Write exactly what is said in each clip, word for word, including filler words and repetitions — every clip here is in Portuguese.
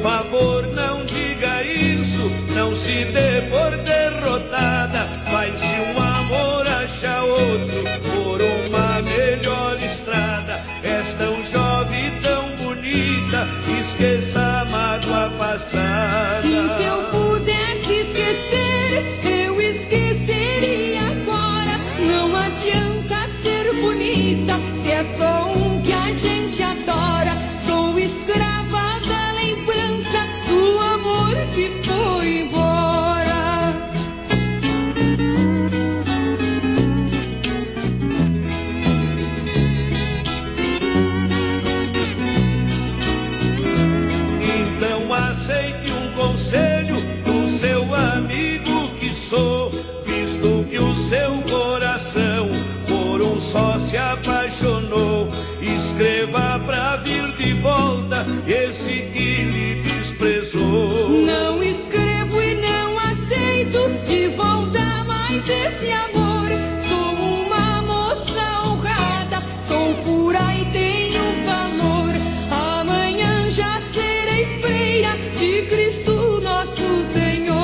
favor, não diga isso, não se dê por derrotada. Vai se um amor achar outro por uma melhor estrada. És tão jovem, tão bonita, esqueça a mágoa passada. Se eu pudesse esquecer, eu esqueceria agora. Não adianta ser bonita se é só um que a gente adora. Sou escrava da lembrança do amor que foi embora. Então aceite um conselho do seu amigo que sou, visto que o seu coração por um só se apaixonou. Escreva pra vir de volta esse que lhe desprezou. Não escrevo e não aceito de volta mais esse amor. Sou uma moça honrada, sou pura e tenho valor. Amanhã já serei freira de Cristo nosso Senhor.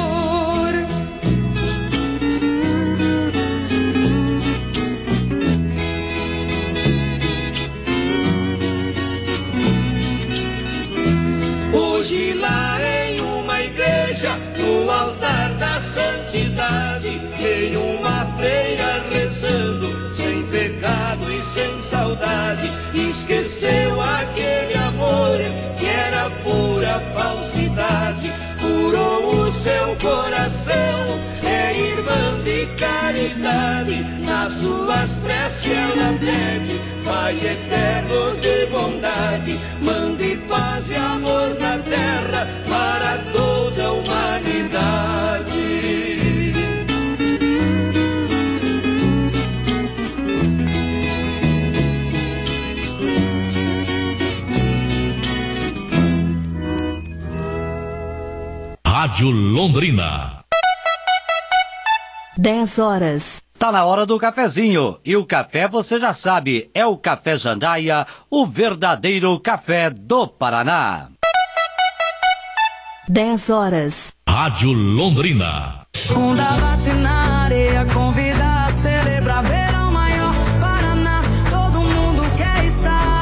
Hoje lá em uma igreja, no altar da santidade, tem uma freira rezando, sem pecado e sem saudade. Esqueceu aquele amor que era pura falsidade. Curou o seu coração, é irmã de caridade. Nas suas preces ela pede, Pai eterno de bondade, mande paz e amor na terra para toda a humanidade. Rádio Londrina. dez horas. Tá na hora do cafezinho. E o café você já sabe, é o Café Jandaia, o verdadeiro café do Paraná. dez horas. Rádio Londrina. Onda bate na areia, convida a celebrar verão maior. Paraná, todo mundo quer estar.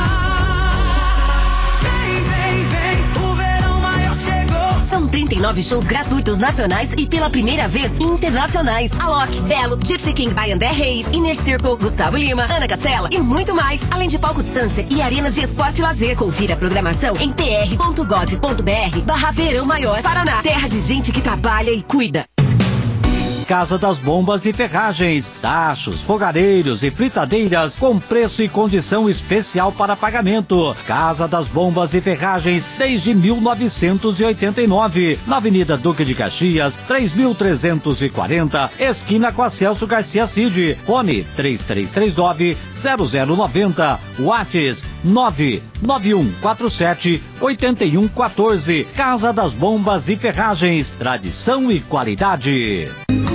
Vem, vem, vem, o verão maior chegou. São trinta e nove shows gratuitos nacionais e pela primeira vez internacionais. Alok, Belo, Gypsy King, by André Reis, Inner Circle, Gustavo Lima, Ana Castela e muito mais. Além de palcos Sunset e arenas de esporte e lazer. Confira a programação em p r ponto gov ponto b r barra Verão Maior Paraná. Terra de gente que trabalha e cuida. Casa das Bombas e Ferragens, tachos, fogareiros e fritadeiras com preço e condição especial para pagamento. Casa das Bombas e Ferragens desde mil novecentos e oitenta e nove, na Avenida Duque de Caxias, três mil trezentos e quarenta, esquina com a Celso Garcia Cid. Fone três três três nove, zero zero nove zero, Whats nove nove um quatro sete, oito um um quatro. Casa das Bombas e Ferragens, tradição e qualidade.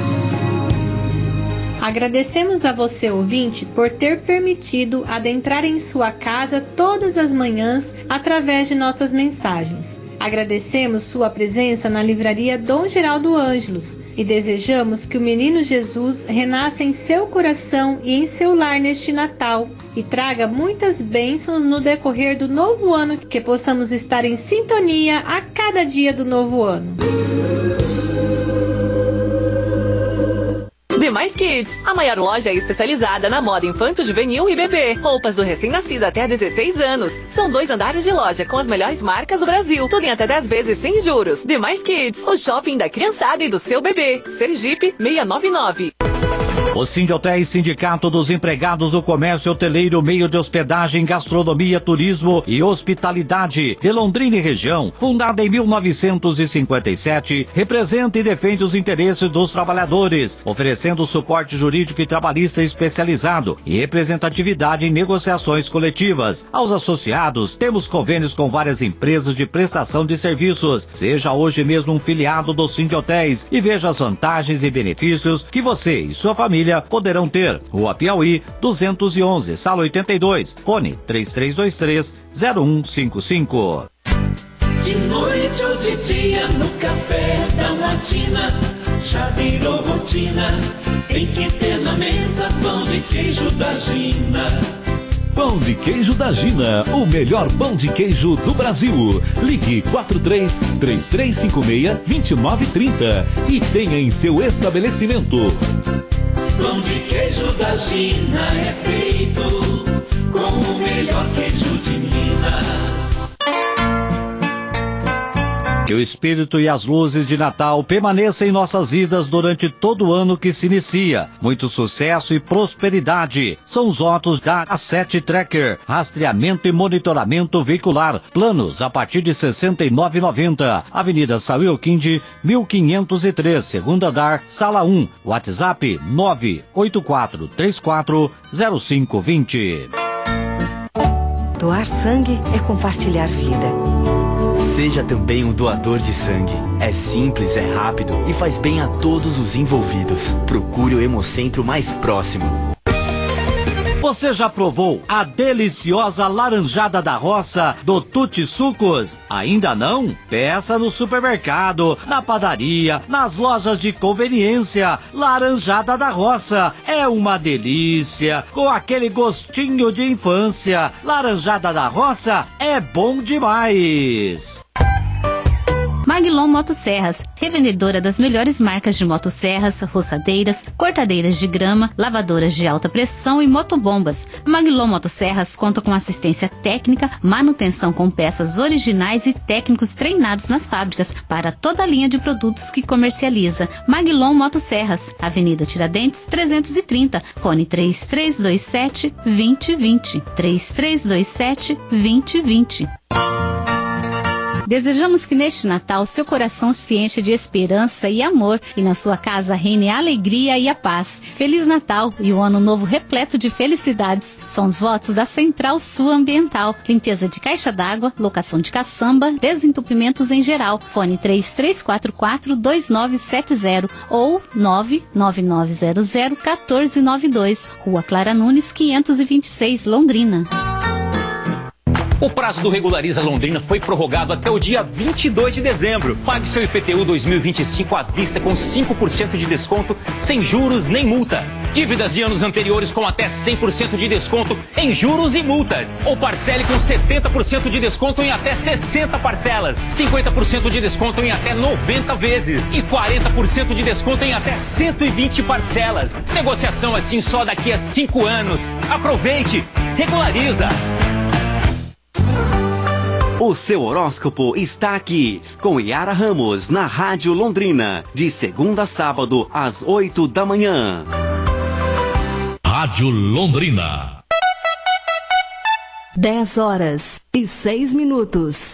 Agradecemos a você, ouvinte, por ter permitido adentrar em sua casa todas as manhãs através de nossas mensagens. Agradecemos sua presença na livraria Dom Geraldo Ângelos e desejamos que o menino Jesus renasça em seu coração e em seu lar neste Natal e traga muitas bênçãos no decorrer do novo ano, que possamos estar em sintonia a cada dia do novo ano. Demais Kids, a maior loja especializada na moda infanto-juvenil e bebê. Roupas do recém-nascido até dezesseis anos. São dois andares de loja com as melhores marcas do Brasil. Tudo em até dez vezes sem juros. Demais Kids, o shopping da criançada e do seu bebê. Sergipe seiscentos e noventa e nove. O Sindhotéis, Sindicato dos Empregados do Comércio Hoteleiro, meio de hospedagem, gastronomia, turismo e hospitalidade de Londrina e região, fundada em mil novecentos e cinquenta e sete, representa e defende os interesses dos trabalhadores, oferecendo suporte jurídico e trabalhista especializado e representatividade em negociações coletivas. Aos associados, temos convênios com várias empresas de prestação de serviços. Seja hoje mesmo um filiado do Sindhotéis e veja as vantagens e benefícios que você e sua família poderão ter. Rua Piauí, duzentos e onze, sala oitenta e dois, fone três três dois três, zero um cinco cinco. De noite ou de dia, no café da matina, já virou rotina, tem que ter na mesa pão de queijo da Gina. Pão de queijo da Gina, o melhor pão de queijo do Brasil. Ligue quatro três, três três cinco seis, dois nove três zero e tenha em seu estabelecimento. Pão de queijo da Gina é feito com o melhor queijo de Minas. Que o espírito e as luzes de Natal permaneçam em nossas vidas durante todo o ano que se inicia. Muito sucesso e prosperidade. São os votos da A sete Tracker. Rastreamento e monitoramento veicular. Planos a partir de sessenta e nove reais e noventa centavos. Avenida Samuel Quinde, mil quinhentos e três, segundo andar, sala um. WhatsApp nove oito quatro três quatro zero cinco dois zero. Doar sangue é compartilhar vida. Seja também um doador de sangue. É simples, é rápido e faz bem a todos os envolvidos. Procure o Hemocentro mais próximo. Você já provou a deliciosa laranjada da roça do Tutti Sucos? Ainda não? Peça no supermercado, na padaria, nas lojas de conveniência. Laranjada da roça é uma delícia, com aquele gostinho de infância. Laranjada da roça é bom demais. Maglon Motosserras, revendedora das melhores marcas de motosserras, roçadeiras, cortadeiras de grama, lavadoras de alta pressão e motobombas. Maglon Motosserras conta com assistência técnica, manutenção com peças originais e técnicos treinados nas fábricas para toda a linha de produtos que comercializa. Maglon Motosserras, Avenida Tiradentes trezentos e trinta, fone três três dois sete, dois zero dois zero, três três dois sete, dois zero dois zero. Desejamos que neste Natal seu coração se encha de esperança e amor e na sua casa reine a alegria e a paz. Feliz Natal e o ano novo repleto de felicidades. São os votos da Central Sul Ambiental. Limpeza de caixa d'água, locação de caçamba, desentupimentos em geral. Fone três três quatro quatro, dois nove sete zero ou nove nove nove zero zero um quatro nove dois. Rua Clara Nunes, quinhentos e vinte e seis, Londrina. O prazo do Regulariza Londrina foi prorrogado até o dia vinte e dois de dezembro. Pague seu I P T U dois mil e vinte e cinco à vista com cinco por cento de desconto, sem juros nem multa. Dívidas de anos anteriores com até cem por cento de desconto em juros e multas. Ou parcele com setenta por cento de desconto em até sessenta parcelas. cinquenta por cento de desconto em até noventa vezes. E quarenta por cento de desconto em até cento e vinte parcelas. Negociação assim só daqui a cinco anos. Aproveite! Regulariza! O seu horóscopo está aqui, com Yara Ramos, na Rádio Londrina, de segunda a sábado, às oito da manhã. Rádio Londrina. dez horas e seis minutos.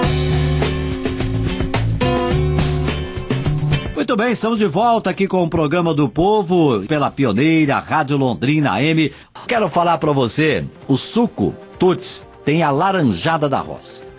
Muito bem, estamos de volta aqui com o programa do Povo, pela pioneira Rádio Londrina A M. Quero falar para você, o suco Tuts tem a laranjada da roça.